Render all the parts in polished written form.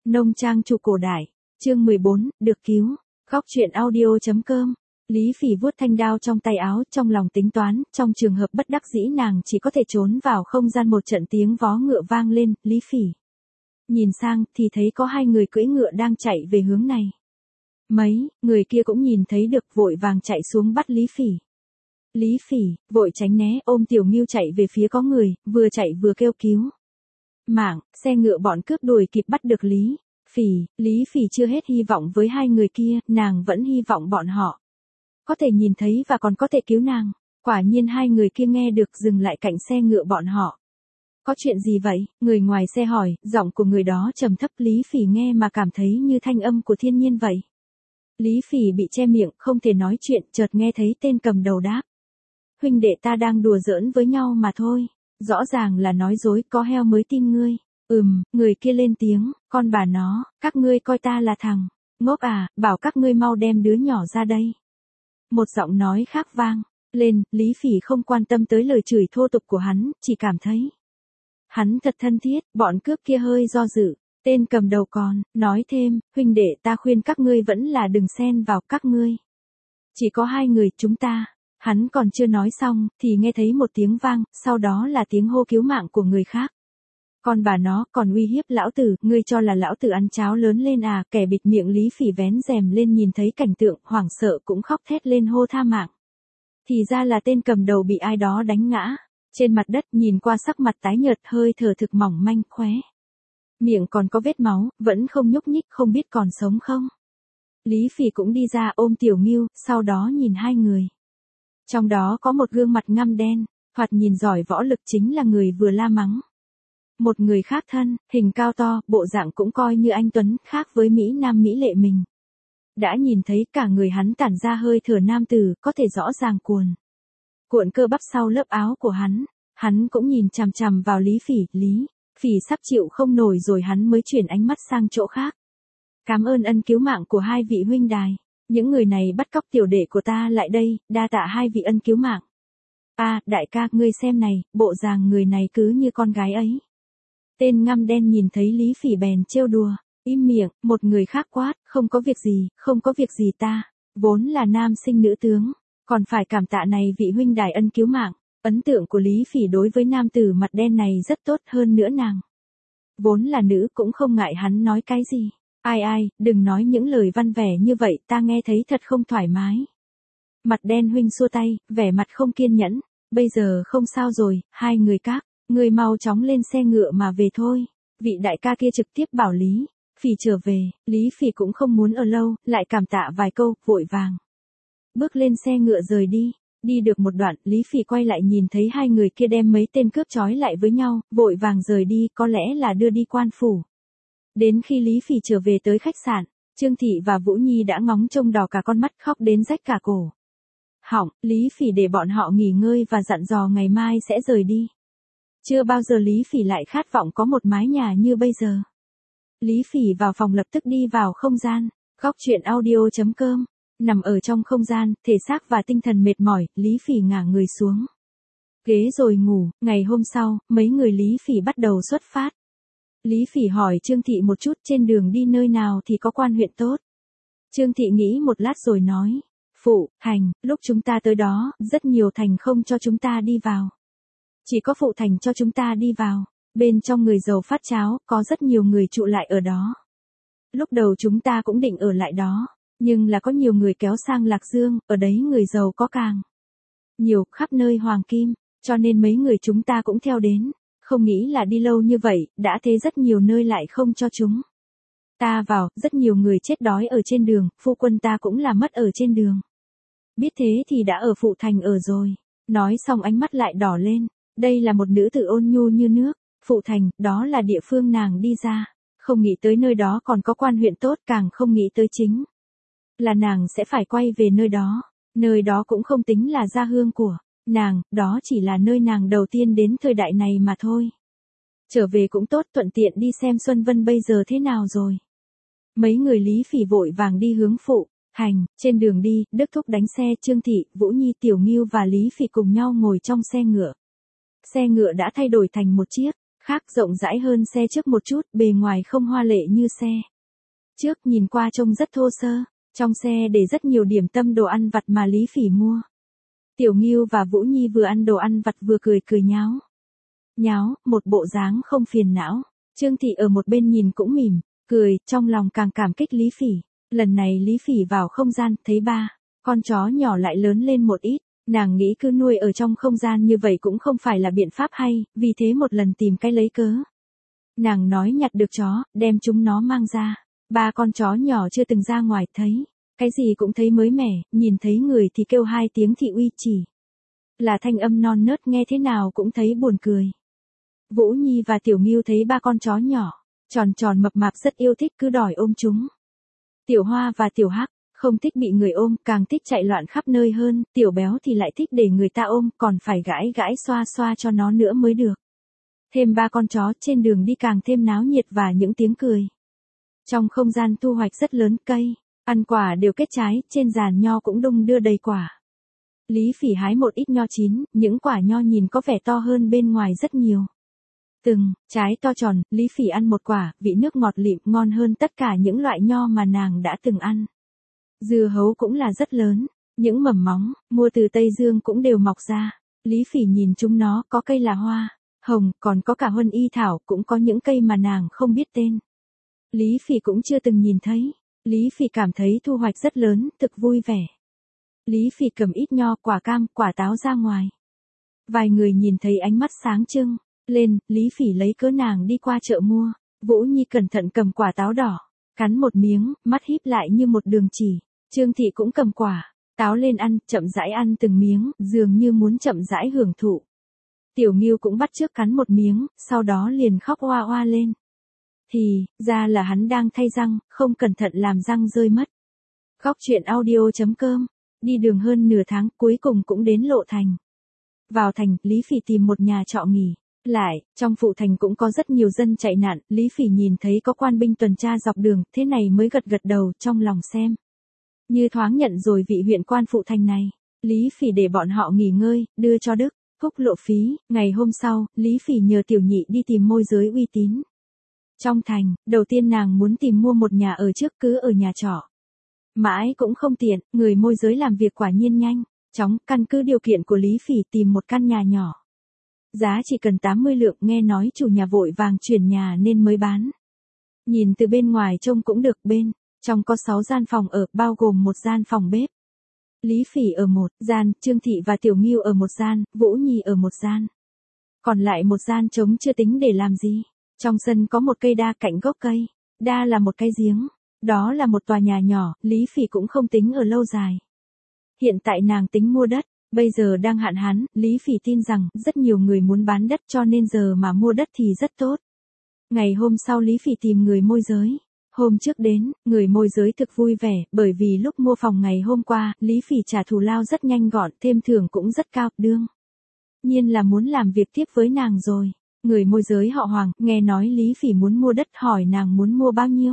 Nông trang chủ cổ đại, chương 14, được cứu. Góc truyện audio.com. Lý Phỉ vuốt thanh đao trong tay áo, trong lòng tính toán, trong trường hợp bất đắc dĩ nàng chỉ có thể trốn vào không gian. Một trận tiếng vó ngựa vang lên, Lý Phỉ nhìn sang thì thấy có hai người cưỡi ngựa đang chạy về hướng này. Mấy người kia cũng nhìn thấy được, vội vàng chạy xuống bắt Lý Phỉ. Lý Phỉ vội tránh né, ôm Tiểu Ngưu chạy về phía có người, vừa chạy vừa kêu cứu mạng. Xe ngựa bọn cướp đuổi kịp bắt được Lý Phỉ. Lý Phỉ chưa hết hy vọng với hai người kia, nàng vẫn hy vọng bọn họ có thể nhìn thấy và còn có thể cứu nàng. Quả nhiên hai người kia nghe được, dừng lại cạnh xe ngựa bọn họ. Có chuyện gì vậy? Người ngoài xe hỏi, giọng của người đó trầm thấp. Lý Phỉ nghe mà cảm thấy như thanh âm của thiên nhiên vậy. Lý Phỉ bị che miệng, không thể nói chuyện, chợt nghe thấy tên cầm đầu đáp. Huynh đệ ta đang đùa giỡn với nhau mà thôi. Rõ ràng là nói dối, có heo mới tin ngươi. Người kia lên tiếng, con bà nó, các ngươi coi ta là thằng ngốc à, bảo các ngươi mau đem đứa nhỏ ra đây. Một giọng nói khác vang lên. Lý Phỉ không quan tâm tới lời chửi thô tục của hắn, chỉ cảm thấy hắn thật thân thiết. Bọn cướp kia hơi do dự. Tên cầm đầu còn nói thêm, huynh đệ ta khuyên các ngươi vẫn là đừng xen vào, các ngươi chỉ có hai người chúng ta. Hắn còn chưa nói xong, thì nghe thấy một tiếng vang, sau đó là tiếng hô cứu mạng của người khác. Con bà nó, còn uy hiếp lão tử, ngươi cho là lão tử ăn cháo lớn lên à? Kẻ bịt miệng Lý Phỉ vén rèm lên, nhìn thấy cảnh tượng, hoảng sợ cũng khóc thét lên hô tha mạng. Thì ra là tên cầm đầu bị ai đó đánh ngã trên mặt đất, nhìn qua sắc mặt tái nhợt, hơi thở thực mỏng manh, khóe miệng còn có vết máu, vẫn không nhúc nhích, không biết còn sống không. Lý Phỉ cũng đi ra, ôm Tiểu Ngưu, sau đó nhìn hai người. Trong đó có một gương mặt ngăm đen, thoạt nhìn giỏi võ lực, chính là người vừa la mắng. Một người khác thân hình cao to, bộ dạng cũng coi như anh tuấn, khác với Mỹ Nam mỹ lệ mình. Đã nhìn thấy cả người hắn tản ra hơi thở nam tử, có thể rõ ràng cuộn cơ bắp sau lớp áo của hắn. Hắn cũng nhìn chằm chằm vào Lý Phỉ. Lý Phỉ sắp chịu không nổi rồi, hắn mới chuyển ánh mắt sang chỗ khác. Cảm ơn ân cứu mạng của hai vị huynh đài. Những người này bắt cóc tiểu đệ của ta lại đây, đa tạ hai vị ân cứu mạng. Đại ca, ngươi xem này, bộ dạng người này cứ như con gái ấy. Tên ngăm đen nhìn thấy Lý Phỉ bèn trêu đùa. Im miệng. Một người khác quát, không có việc gì, không có việc gì, ta vốn là nam sinh nữ tướng, còn phải cảm tạ này vị huynh đài ân cứu mạng. Ấn tượng của Lý Phỉ đối với nam tử mặt đen này rất tốt, hơn nữa nàng vốn là nữ, cũng không ngại hắn nói cái gì. Ai, đừng nói những lời văn vẻ như vậy, ta nghe thấy thật không thoải mái. Mặt đen huynh xua tay, vẻ mặt không kiên nhẫn. Bây giờ không sao rồi, hai người các ngươi mau chóng lên xe ngựa mà về thôi. Vị đại ca kia trực tiếp bảo Lý Phỉ trở về. Lý Phỉ cũng không muốn ở lâu, lại cảm tạ vài câu, vội vàng bước lên xe ngựa rời đi. Đi được một đoạn, Lý Phỉ quay lại nhìn thấy hai người kia đem mấy tên cướp trói lại với nhau, vội vàng rời đi, có lẽ là đưa đi quan phủ. Đến khi Lý Phỉ trở về tới khách sạn, Trương Thị và Vũ Nhi đã ngóng trông đỏ cả con mắt, khóc đến rách cả cổ họng. Lý Phỉ để bọn họ nghỉ ngơi và dặn dò ngày mai sẽ rời đi. Chưa bao giờ Lý Phỉ lại khát vọng có một mái nhà như bây giờ. Lý Phỉ vào phòng lập tức đi vào không gian. Góc truyện audio.com. Nằm ở trong không gian, thể xác và tinh thần mệt mỏi, Lý Phỉ ngả người xuống ghế rồi ngủ. Ngày hôm sau, mấy người Lý Phỉ bắt đầu xuất phát. Lý Phỉ hỏi Trương Thị một chút, trên đường đi nơi nào thì có quan huyện tốt. Trương Thị nghĩ một lát rồi nói, Phụ Thành, lúc chúng ta tới đó, rất nhiều thành không cho chúng ta đi vào. Chỉ có Phụ Thành cho chúng ta đi vào. Bên trong người giàu phát cháo, có rất nhiều người trụ lại ở đó. Lúc đầu chúng ta cũng định ở lại đó, nhưng là có nhiều người kéo sang Lạc Dương, ở đấy người giàu có càng nhiều, khắp nơi hoàng kim, cho nên mấy người chúng ta cũng theo đến. Không nghĩ là đi lâu như vậy, đã thế rất nhiều nơi lại không cho chúng ta vào, rất nhiều người chết đói ở trên đường, phu quân ta cũng là mất ở trên đường. Biết thế thì đã ở Phụ Thành ở rồi. Nói xong ánh mắt lại đỏ lên. Đây là một nữ tử ôn nhu như nước. Phụ Thành, đó là địa phương nàng đi ra. Không nghĩ tới nơi đó còn có quan huyện tốt, càng không nghĩ tới chính là nàng sẽ phải quay về nơi đó. Nơi đó cũng không tính là gia hương của nàng, đó chỉ là nơi nàng đầu tiên đến thời đại này mà thôi. Trở về cũng tốt, thuận tiện đi xem Xuân Vân bây giờ thế nào rồi. Mấy người Lý Phỉ vội vàng đi hướng Phụ Thành. Trên đường đi, Đức Thúc đánh xe, Trương Thị, Vũ Nhi, Tiểu Ngưu và Lý Phỉ cùng nhau ngồi trong xe ngựa. Xe ngựa đã thay đổi thành một chiếc khác rộng rãi hơn xe trước một chút, bề ngoài không hoa lệ như xe trước, nhìn qua trông rất thô sơ. Trong xe để rất nhiều điểm tâm đồ ăn vặt mà Lý Phỉ mua. Tiểu Ngưu và Vũ Nhi vừa ăn đồ ăn vặt vừa cười cười nháo. Nháo, một bộ dáng không phiền não. Trương Thị ở một bên nhìn cũng mỉm, cười, trong lòng càng cảm kích Lý Phỉ. Lần này Lý Phỉ vào không gian, thấy ba con chó nhỏ lại lớn lên một ít. Nàng nghĩ cứ nuôi ở trong không gian như vậy cũng không phải là biện pháp hay, vì thế một lần tìm cái lấy cớ. Nàng nói nhặt được chó, đem chúng nó mang ra. Ba con chó nhỏ chưa từng ra ngoài, thấy cái gì cũng thấy mới mẻ, nhìn thấy người thì kêu hai tiếng thị uy, chỉ là thanh âm non nớt nghe thế nào cũng thấy buồn cười. Vũ Nhi và Tiểu Ngưu thấy ba con chó nhỏ, tròn tròn mập mạp rất yêu thích cứ đòi ôm chúng. Tiểu Hoa và Tiểu Hắc không thích bị người ôm, càng thích chạy loạn khắp nơi hơn, Tiểu Béo thì lại thích để người ta ôm, còn phải gãi gãi xoa xoa cho nó nữa mới được. Thêm ba con chó trên đường đi càng thêm náo nhiệt và những tiếng cười. Trong không gian thu hoạch rất lớn, cây ăn quả đều kết trái, trên giàn nho cũng đung đưa đầy quả. Lý Phỉ hái một ít nho chín, những quả nho nhìn có vẻ to hơn bên ngoài rất nhiều. Từng trái to tròn, Lý Phỉ ăn một quả, vị nước ngọt lịm, ngon hơn tất cả những loại nho mà nàng đã từng ăn. Dưa hấu cũng là rất lớn, những mầm móng mua từ Tây Dương cũng đều mọc ra. Lý Phỉ nhìn chúng nó, có cây là hoa hồng, còn có cả huân y thảo, cũng có những cây mà nàng không biết tên. Lý Phỉ cũng chưa từng nhìn thấy. Lý Phỉ cảm thấy thu hoạch rất lớn, thực vui vẻ. Lý Phỉ cầm ít nho, quả cam, quả táo ra ngoài. Vài người nhìn thấy ánh mắt sáng trưng lên, Lý Phỉ lấy cớ nàng đi qua chợ mua. Vũ Nhi cẩn thận cầm quả táo đỏ, cắn một miếng, mắt híp lại như một đường chỉ. Trương Thị cũng cầm quả táo lên ăn, chậm rãi ăn từng miếng, dường như muốn chậm rãi hưởng thụ. Tiểu Ngưu cũng bắt chước cắn một miếng, sau đó liền khóc oa oa lên. Thì ra là hắn đang thay răng, không cẩn thận làm răng rơi mất. Góc truyện audio.com. Đi đường hơn nửa tháng, cuối cùng cũng đến Lộ Thành. Vào thành, Lý Phỉ tìm một nhà trọ nghỉ lại. Trong phụ thành cũng có rất nhiều dân chạy nạn. Lý Phỉ nhìn thấy có quan binh tuần tra dọc đường, thế này mới gật gật đầu, trong lòng xem như thoáng nhận rồi vị huyện quan phụ thành này. Lý Phỉ để bọn họ nghỉ ngơi, đưa cho Đức Phúc lộ phí. Ngày hôm sau, Lý Phỉ nhờ Tiểu Nhị đi tìm môi giới uy tín. Trong thành, đầu tiên nàng muốn tìm mua một nhà ở trước, cứ ở nhà trọ mãi cũng không tiện, người môi giới làm việc quả nhiên nhanh chóng, căn cứ điều kiện của Lý Phỉ tìm một căn nhà nhỏ. Giá chỉ cần 80 lượng, nghe nói chủ nhà vội vàng chuyển nhà nên mới bán. Nhìn từ bên ngoài trông cũng được, bên trong có 6 gian phòng ở, bao gồm một gian phòng bếp. Lý Phỉ ở một gian, Trương Thị và Tiểu Ngưu ở một gian, Vũ Nhi ở một gian. Còn lại một gian trống chưa tính để làm gì. Trong sân có một cây đa, cạnh gốc cây đa là một cái giếng. Đó là một tòa nhà nhỏ, Lý Phỉ cũng không tính ở lâu dài. Hiện tại nàng tính mua đất, bây giờ đang hạn hán, Lý Phỉ tin rằng rất nhiều người muốn bán đất, cho nên giờ mà mua đất thì rất tốt. Ngày hôm sau Lý Phỉ tìm người môi giới. Hôm trước đến, người môi giới thực vui vẻ, bởi vì lúc mua phòng ngày hôm qua, Lý Phỉ trả thù lao rất nhanh gọn, thêm thưởng cũng rất cao, đương nhiên là muốn làm việc tiếp với nàng rồi. Người môi giới họ Hoàng, nghe nói Lý Phỉ muốn mua đất, hỏi nàng muốn mua bao nhiêu.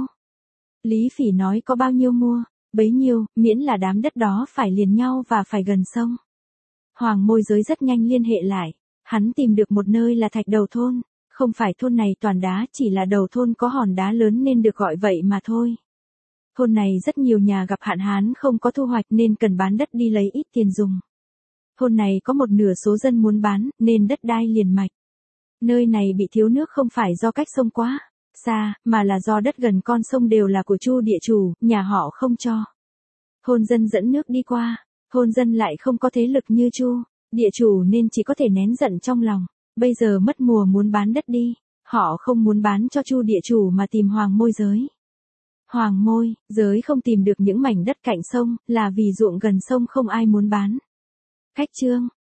Lý Phỉ nói có bao nhiêu mua bấy nhiêu, miễn là đám đất đó phải liền nhau và phải gần sông. Hoàng môi giới rất nhanh liên hệ lại, hắn tìm được một nơi là Thạch Đầu thôn, không phải thôn này toàn đá, chỉ là đầu thôn có hòn đá lớn nên được gọi vậy mà thôi. Thôn này rất nhiều nhà gặp hạn hán không có thu hoạch nên cần bán đất đi lấy ít tiền dùng. Thôn này có một nửa số dân muốn bán, nên đất đai liền mạch. Nơi này bị thiếu nước không phải do cách sông quá xa, mà là do đất gần con sông đều là của Chu địa chủ, nhà họ không cho thôn dân dẫn nước đi qua. Thôn dân lại không có thế lực như Chu địa chủ nên chỉ có thể nén giận trong lòng. Bây giờ mất mùa muốn bán đất đi, họ không muốn bán cho Chu địa chủ mà tìm Hoàng môi giới. Hoàng môi giới không tìm được những mảnh đất cạnh sông, là vì ruộng gần sông không ai muốn bán. Khách trương